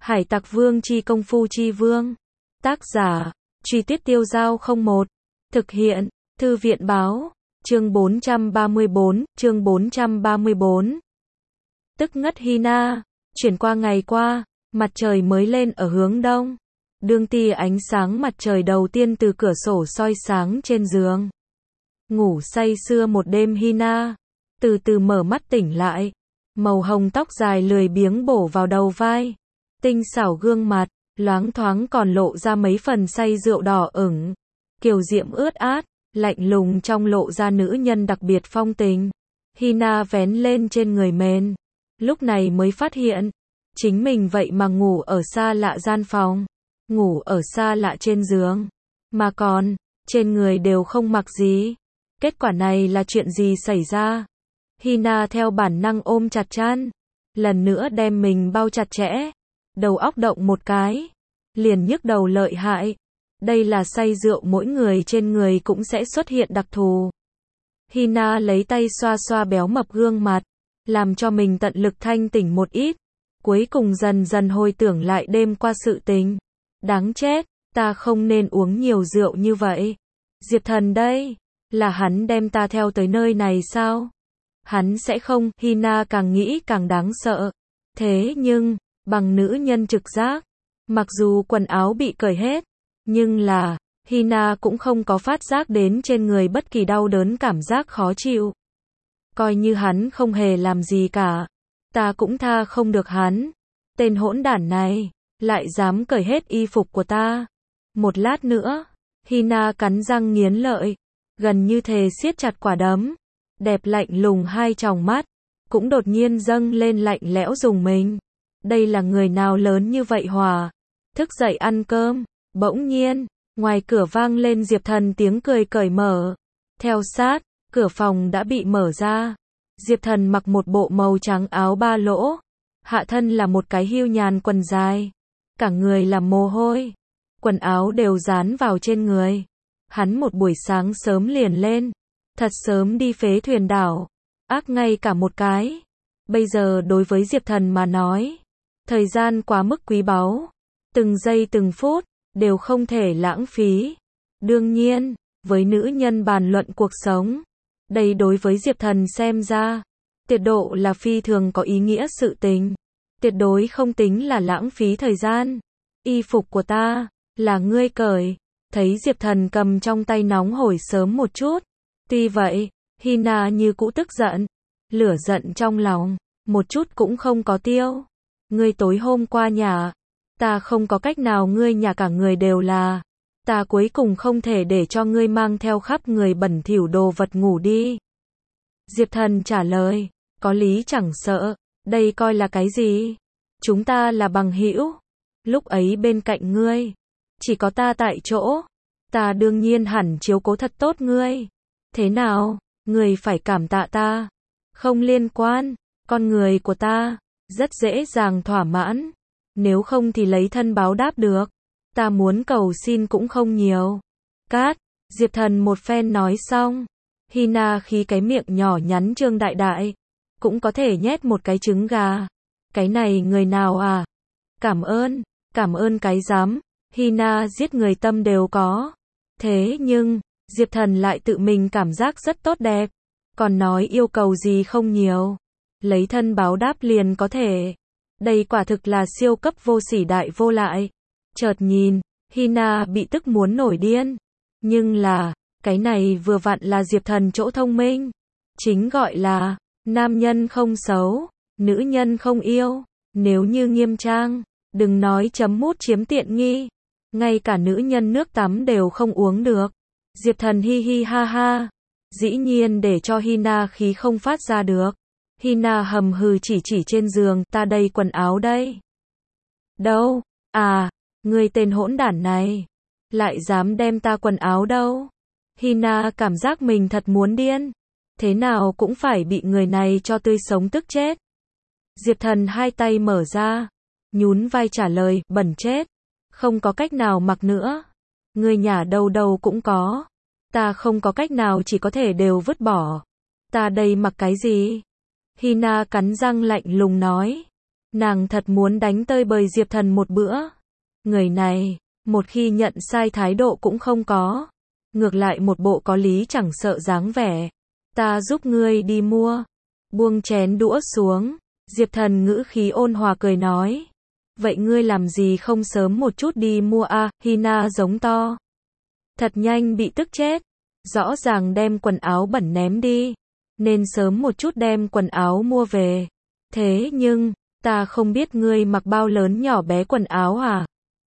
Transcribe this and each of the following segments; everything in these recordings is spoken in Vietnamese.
Hải Tặc Vương chi công phu chi vương. Tác giả, Truy Tuyết Tiêu Dao 01. Thực hiện, Thư viện báo. Chương 434, chương 434. Tức ngất Hina. Chuyển qua ngày qua, mặt trời mới lên ở hướng đông. Đương tia ánh sáng mặt trời đầu tiên từ cửa sổ soi sáng trên giường. Ngủ say sưa một đêm Hina, từ từ mở mắt tỉnh lại. Màu hồng tóc dài lười biếng bổ vào đầu vai. Tinh xảo gương mặt, loáng thoáng còn lộ ra mấy phần say rượu đỏ ửng. Kiều diễm ướt át, lạnh lùng trong lộ ra nữ nhân đặc biệt phong tình. Hina vén lên trên người mền. Lúc này mới phát hiện, chính mình vậy mà ngủ ở xa lạ gian phòng. Ngủ ở xa lạ trên giường. Mà còn, trên người đều không mặc gì. Kết quả này là chuyện gì xảy ra? Hina theo bản năng ôm chặt chăn. Lần nữa đem mình bao chặt chẽ. Đầu óc động một cái. Liền nhức đầu lợi hại. Đây là say rượu mỗi người trên người cũng sẽ xuất hiện đặc thù. Hina lấy tay xoa xoa béo mập gương mặt. Làm cho mình tận lực thanh tỉnh một ít. Cuối cùng dần dần hồi tưởng lại đêm qua sự tình. Đáng chết, ta không nên uống nhiều rượu như vậy. Diệp Thần đây, là hắn đem ta theo tới nơi này sao? Hắn sẽ không, Hina càng nghĩ càng đáng sợ. Thế nhưng, bằng nữ nhân trực giác, mặc dù quần áo bị cởi hết, nhưng là, Hina cũng không có phát giác đến trên người bất kỳ đau đớn cảm giác khó chịu. Coi như hắn không hề làm gì cả, ta cũng tha không được hắn. Tên hỗn đản này, lại dám cởi hết y phục của ta. Một lát nữa, Hina cắn răng nghiến lợi, gần như thề siết chặt quả đấm. Đẹp lạnh lùng hai tròng mắt, cũng đột nhiên dâng lên lạnh lẽo rùng mình. Đây là người nào lớn như vậy hỏa? Thức dậy ăn cơm, bỗng nhiên, ngoài cửa vang lên Diệp Thần tiếng cười cởi mở. Theo sát, cửa phòng đã bị mở ra. Diệp Thần mặc một bộ màu trắng áo ba lỗ. Hạ thân là một cái hưu nhàn quần dài. Cả người là mồ hôi. Quần áo đều dán vào trên người. Hắn một buổi sáng sớm liền lên. Thật sớm đi phế thuyền đảo. Ác ngay cả một cái. Bây giờ đối với Diệp Thần mà nói, thời gian quá mức quý báu. Từng giây từng phút, đều không thể lãng phí. Đương nhiên, với nữ nhân bàn luận cuộc sống, đây đối với Diệp Thần xem ra, tuyệt độ là phi thường có ý nghĩa sự tình. Tuyệt đối không tính là lãng phí thời gian. Y phục của ta, là ngươi cởi. Thấy Diệp Thần cầm trong tay nóng hổi sớm một chút. Tuy vậy, Hina như cũ tức giận. Lửa giận trong lòng, một chút cũng không có tiêu. Ngươi tối hôm qua nhà, ta không có cách nào ngươi nhà cả người đều là. Ta cuối cùng không thể để cho ngươi mang theo khắp người bẩn thỉu đồ vật ngủ đi. Diệp Thần trả lời, có lý chẳng sợ, đây coi là cái gì? Chúng ta là bằng hữu. Lúc ấy bên cạnh ngươi, chỉ có ta tại chỗ. Ta đương nhiên hẳn chiếu cố thật tốt ngươi. Thế nào, ngươi phải cảm tạ ta. Không liên quan, con người của ta, rất dễ dàng thỏa mãn. Nếu không thì lấy thân báo đáp được. Ta muốn cầu xin cũng không nhiều. Cát, Diệp Thần một phen nói xong. Hina khi cái miệng nhỏ nhắn trương đại đại, cũng có thể nhét một cái trứng gà. Cái này người nào à? Cảm ơn cái dám. Hina giết người tâm đều có. Thế nhưng, Diệp Thần lại tự mình cảm giác rất tốt đẹp. Còn nói yêu cầu gì không nhiều. Lấy thân báo đáp liền có thể. Đây quả thực là siêu cấp vô sỉ đại vô lại. Chợt nhìn, Hina bị tức muốn nổi điên. Nhưng là, cái này vừa vặn là Diệp Thần chỗ thông minh. Chính gọi là, nam nhân không xấu, nữ nhân không yêu. Nếu như nghiêm trang, đừng nói chấm mút chiếm tiện nghi. Ngay cả nữ nhân nước tắm đều không uống được. Diệp Thần hi hi ha ha. Dĩ nhiên để cho Hina khí không phát ra được. Hina hầm hừ chỉ trên giường, ta đây quần áo đây. Đâu? À, ngươi tên hỗn đản này. Lại dám đem ta quần áo đâu? Hina cảm giác mình thật muốn điên. Thế nào cũng phải bị người này cho tươi sống tức chết. Diệp Thần hai tay mở ra. Nhún vai trả lời, bẩn chết. Không có cách nào mặc nữa. Ngươi nhà đâu đâu cũng có. Ta không có cách nào chỉ có thể đều vứt bỏ. Ta đây mặc cái gì? Hina cắn răng lạnh lùng nói. Nàng thật muốn đánh tơi bời Diệp Thần một bữa. Người này, một khi nhận sai thái độ cũng không có. Ngược lại một bộ có lý chẳng sợ dáng vẻ. Ta giúp ngươi đi mua. Buông chén đũa xuống. Diệp Thần ngữ khí ôn hòa cười nói. Vậy ngươi làm gì không sớm một chút đi mua a? Hina giống to. Thật nhanh bị tức chết. Rõ ràng đem quần áo bẩn ném đi. Nên sớm một chút đem quần áo mua về. Thế nhưng, ta không biết ngươi mặc bao lớn nhỏ bé quần áo à?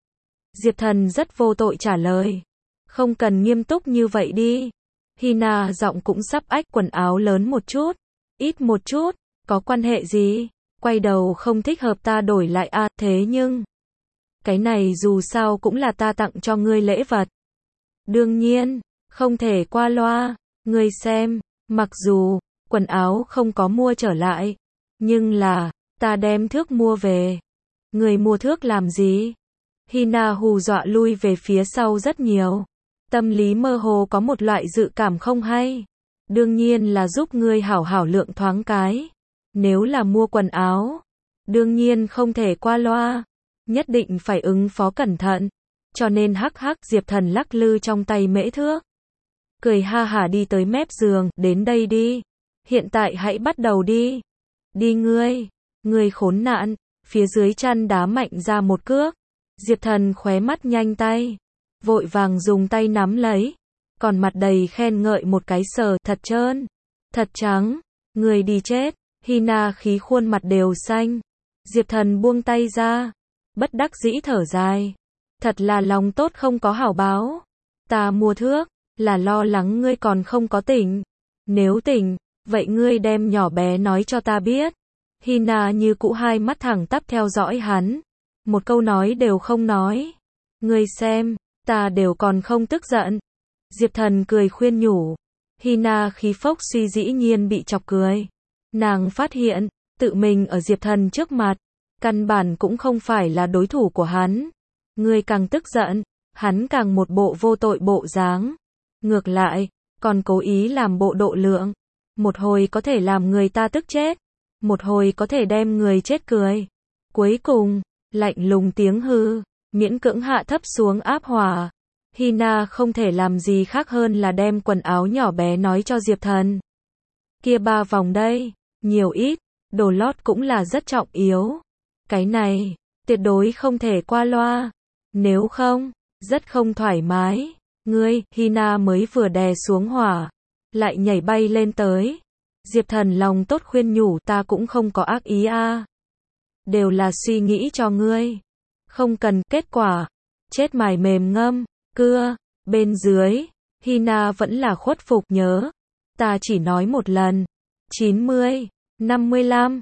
Diệp Thần rất vô tội trả lời. Không cần nghiêm túc như vậy đi. Hina giọng cũng sắp ách, quần áo lớn một chút. Ít một chút, có quan hệ gì? Quay đầu không thích hợp ta đổi lại à, thế nhưng. Cái này dù sao cũng là ta tặng cho ngươi lễ vật. Đương nhiên, không thể qua loa. Ngươi xem, mặc dù, quần áo không có mua trở lại. Nhưng là, ta đem thước mua về. Ngươi mua thước làm gì? Hina hù dọa lui về phía sau rất nhiều. Tâm lý mơ hồ có một loại dự cảm không hay. Đương nhiên là giúp ngươi hảo hảo lượng thoáng cái. Nếu là mua quần áo, đương nhiên không thể qua loa. Nhất định phải ứng phó cẩn thận. Cho nên hắc hắc, Diệp Thần lắc lư trong tay mễ thước. Cười ha hả đi tới mép giường, đến đây đi. Hiện tại hãy bắt đầu đi. Đi ngươi khốn nạn. Phía dưới chăn đá mạnh ra một cước. Diệp Thần khóe mắt nhanh tay. Vội vàng dùng tay nắm lấy. Còn mặt đầy khen ngợi một cái sờ, thật trơn. Thật trắng. Người đi chết. Hina khí khuôn mặt đều xanh. Diệp Thần buông tay ra. Bất đắc dĩ thở dài. Thật là lòng tốt không có hảo báo. Ta mua thước, là lo lắng ngươi còn không có tỉnh. Nếu tỉnh, vậy ngươi đem nhỏ bé nói cho ta biết. Hina như cũ hai mắt thẳng tắp theo dõi hắn. Một câu nói đều không nói. Ngươi xem, ta đều còn không tức giận. Diệp Thần cười khuyên nhủ. Hina khí phốc suy dĩ nhiên bị chọc cười. Nàng phát hiện, tự mình ở Diệp Thần trước mặt, căn bản cũng không phải là đối thủ của hắn. Ngươi càng tức giận, hắn càng một bộ vô tội bộ dáng. Ngược lại, còn cố ý làm bộ độ lượng. Một hồi có thể làm người ta tức chết, một hồi có thể đem người chết cười. Cuối cùng, lạnh lùng tiếng hư, miễn cưỡng hạ thấp xuống áp hỏa. Hina không thể làm gì khác hơn là đem quần áo nhỏ bé nói cho Diệp Thần. Kia 3 vòng đây, nhiều ít, đồ lót cũng là rất trọng yếu. Cái này, tuyệt đối không thể qua loa. Nếu không, rất không thoải mái. Ngươi, Hina mới vừa đè xuống hỏa, lại nhảy bay lên tới. Diệp Thần lòng tốt khuyên nhủ, ta cũng không có ác ý a. Đều là suy nghĩ cho ngươi. Không cần, kết quả, chết mài mềm ngâm, cưa, bên dưới, Hina vẫn là khuất phục, nhớ. Ta chỉ nói một lần. 90, 55,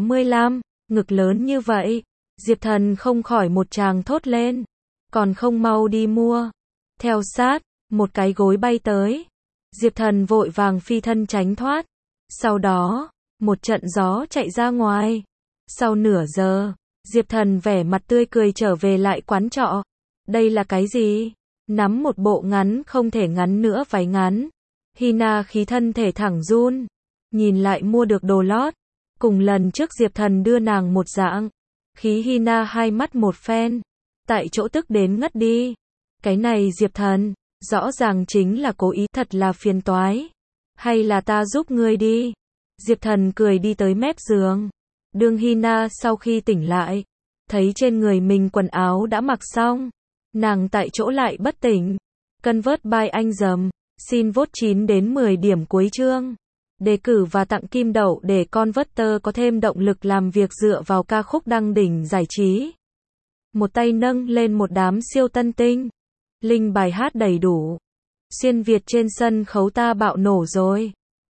85, ngực lớn như vậy. Diệp Thần không khỏi một tràng thốt lên. Còn không mau đi mua. Theo sát, một cái gối bay tới. Diệp Thần vội vàng phi thân tránh thoát. Sau đó, một trận gió chạy ra ngoài. Sau nửa giờ, Diệp Thần vẻ mặt tươi cười trở về lại quán trọ. Đây là cái gì? Nắm một bộ ngắn không thể ngắn nữa váy ngắn. Hina khí thân thể thẳng run. Nhìn lại mua được đồ lót. Cùng lần trước Diệp Thần đưa nàng một dạng. Khí Hina hai mắt một phen. Tại chỗ tức đến ngất đi. Cái này Diệp Thần, rõ ràng chính là cố ý, thật là phiền toái. Hay là ta giúp ngươi đi. Diệp Thần cười đi tới mép giường. Đương Hina sau khi tỉnh lại, thấy trên người mình quần áo đã mặc xong. Nàng tại chỗ lại bất tỉnh. Convert by anh dầm. Xin vote 9 đến 10 điểm cuối chương. Đề cử và tặng kim đậu để Converter có thêm động lực làm việc dựa vào ca khúc đăng đỉnh giải trí. Một tay nâng lên một đám siêu tân tinh. Link bài hát đầy đủ. Xuyên Việt trên sân khấu ta bạo nổ rồi.